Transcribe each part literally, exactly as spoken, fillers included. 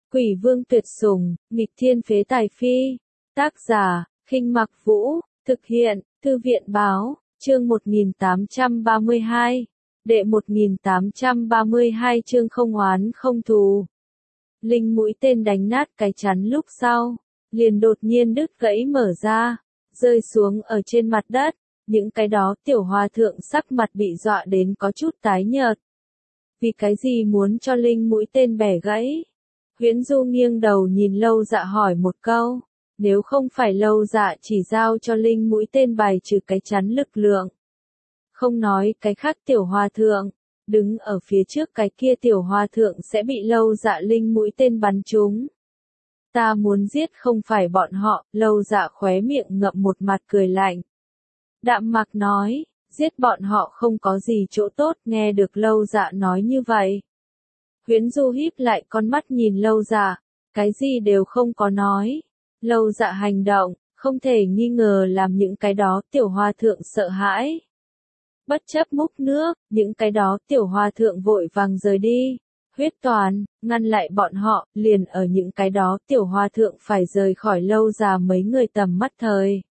Quỷ vương tuyệt sủng, nghịch thiên phế tài phi. Tác giả, Khinh Mặc Vũ, thực hiện, Thư viện báo, chương một nghìn tám trăm ba mươi hai. Đệ một nghìn tám trăm ba mươi hai chương không oán không thù. Linh mũi tên đánh nát cái chắn lúc sau, liền đột nhiên đứt gãy mở ra, rơi xuống ở trên mặt đất, những cái đó tiểu hòa thượng sắc mặt bị dọa đến có chút tái nhợt. Vì cái gì muốn cho linh mũi tên bẻ gãy? Huyễn Du nghiêng đầu nhìn Lâu Dạ hỏi một câu, nếu không phải Lâu Dạ chỉ giao cho linh mũi tên bài trừ cái chắn lực lượng. Không nói cái khác tiểu hòa thượng, đứng ở phía trước cái kia tiểu hòa thượng sẽ bị Lâu Dạ linh mũi tên bắn trúng. Ta muốn giết không phải bọn họ, Lâu Dạ khóe miệng ngậm một mặt cười lạnh. Đạm Mặc nói, giết bọn họ không có gì chỗ tốt, nghe được Lâu Dạ nói như vậy. Huyễn Du híp lại con mắt nhìn Lâu Dạ, cái gì đều không có nói. Lâu Dạ hành động, không thể nghi ngờ làm những cái đó tiểu hòa thượng sợ hãi. Bất chấp múc nước, những cái đó tiểu hòa thượng vội vàng rời đi. Huyết Toàn, ngăn lại bọn họ, liền ở những cái đó tiểu hòa thượng phải rời khỏi Lâu Dạ mấy người tầm mắt thời.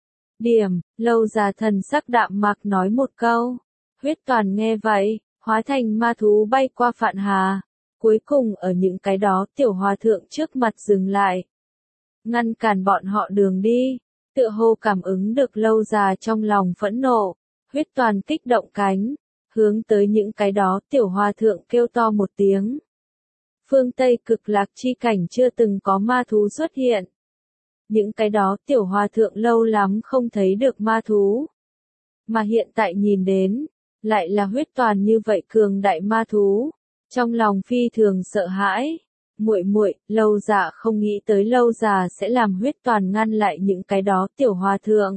Điểm, Lâu Dạ thần sắc đạm mạc nói một câu. Huyết Toàn nghe vậy, hóa thành ma thú bay qua Phạn Hà, cuối cùng ở những cái đó tiểu hòa thượng trước mặt dừng lại. Ngăn cản bọn họ đường đi, tựa hồ cảm ứng được Lâu Dạ trong lòng phẫn nộ, Huyết Toàn kích động cánh, hướng tới những cái đó tiểu hòa thượng kêu to một tiếng. Phương Tây Cực Lạc chi cảnh chưa từng có ma thú xuất hiện. Những cái đó tiểu hòa thượng lâu lắm không thấy được ma thú. Mà hiện tại nhìn đến, lại là Huyết Toàn như vậy cường đại ma thú. Trong lòng phi thường sợ hãi. Muội muội, Lâu Dạ không nghĩ tới Lâu Dạ sẽ làm Huyết Toàn ngăn lại những cái đó tiểu hòa thượng.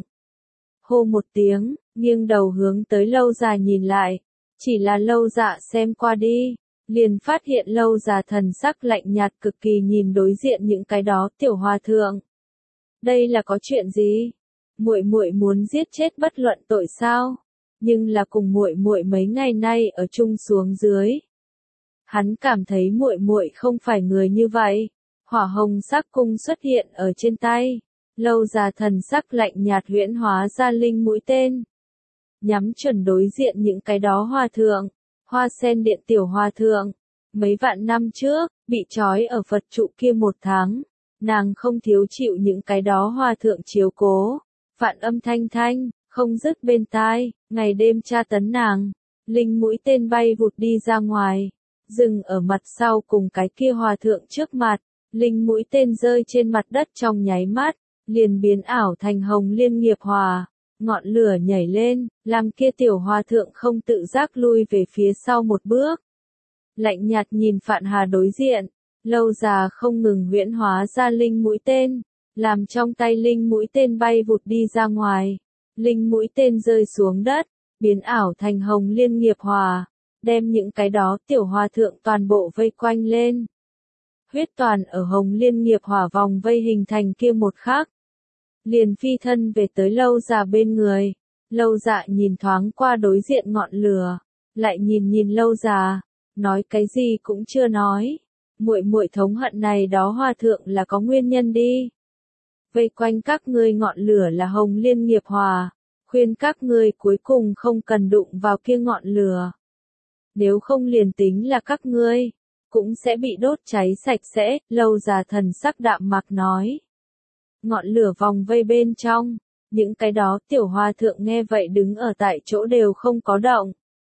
Hô một tiếng, nghiêng đầu hướng tới Lâu Dạ nhìn lại. Chỉ là Lâu Dạ xem qua đi, liền phát hiện Lâu Dạ thần sắc lạnh nhạt cực kỳ nhìn đối diện những cái đó tiểu hòa thượng. Đây là có chuyện gì? Muội muội muốn giết chết bất luận tội sao? Nhưng là cùng muội muội mấy ngày nay ở chung xuống dưới. Hắn cảm thấy muội muội không phải người như vậy. Hỏa hồng sắc cung xuất hiện ở trên tay. Lâu Dạ thần sắc lạnh nhạt huyễn hóa ra linh mũi tên. Nhắm chuẩn đối diện những cái đó hòa thượng. Hoa sen điện tiểu hòa thượng. Mấy vạn năm trước, bị trói ở Phật trụ kia một tháng. Nàng không thiếu chịu những cái đó hòa thượng chiếu cố. Phạn âm thanh thanh, không dứt bên tai, ngày đêm tra tấn nàng. Linh mũi tên bay vụt đi ra ngoài. Dừng ở mặt sau cùng cái kia hòa thượng trước mặt. Linh mũi tên rơi trên mặt đất trong nháy mắt. Liền biến ảo thành hồng liên nghiệp hòa. Ngọn lửa nhảy lên, làm kia tiểu hòa thượng không tự giác lui về phía sau một bước. Lạnh nhạt nhìn Phạn Hà đối diện. Lâu Dạ không ngừng huyễn hóa ra linh mũi tên, làm trong tay linh mũi tên bay vụt đi ra ngoài. Linh mũi tên rơi xuống đất, biến ảo thành hồng liên nghiệp hòa, đem những cái đó tiểu hòa thượng toàn bộ vây quanh lên. Huyết Toàn ở hồng liên nghiệp hỏa vòng vây hình thành kia một khắc. Liền phi thân về tới Lâu Dạ bên người. Lâu Dạ nhìn thoáng qua đối diện ngọn lửa, lại nhìn nhìn Lâu Dạ, nói cái gì cũng chưa nói. Muội muội thống hận này đó hòa thượng là có nguyên nhân đi. Vây quanh các ngươi ngọn lửa là hồng liên nghiệp hòa, khuyên các ngươi cuối cùng không cần đụng vào kia ngọn lửa. Nếu không liền tính là các ngươi, cũng sẽ bị đốt cháy sạch sẽ, Lâu Dạ thần sắc đạm mạc nói. Ngọn lửa vòng vây bên trong, những cái đó tiểu hòa thượng nghe vậy đứng ở tại chỗ đều không có động.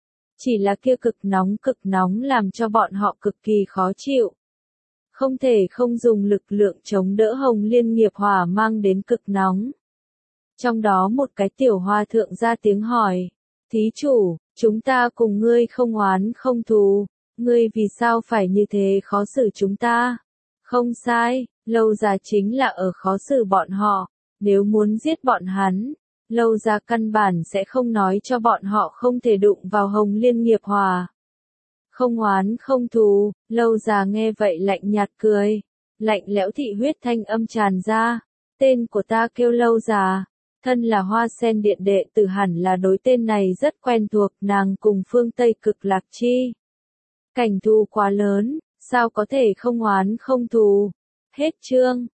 Chỉ là kia cực nóng cực nóng làm cho bọn họ cực kỳ khó chịu. Không thể không dùng lực lượng chống đỡ hồng liên nghiệp hỏa mang đến cực nóng. Trong đó một cái tiểu hòa thượng ra tiếng hỏi. Thí chủ, chúng ta cùng ngươi không oán không thù. Ngươi vì sao phải như thế khó xử chúng ta? Không sai, Lâu Dạ chính là ở khó xử bọn họ. Nếu muốn giết bọn hắn, Lâu Dạ căn bản sẽ không nói cho bọn họ không thể đụng vào hồng liên nghiệp hòa. Không oán không thù, Lâu Dạ nghe vậy lạnh nhạt cười. Lạnh lẽo thị huyết thanh âm tràn ra. Tên của ta kêu Lâu Dạ. Thân là Hoa Sen Điện đệ tử hẳn là đối tên này rất quen thuộc, nàng cùng Phương Tây Cực Lạc chi cảnh thù quá lớn, sao có thể không oán không thù. Hết chương.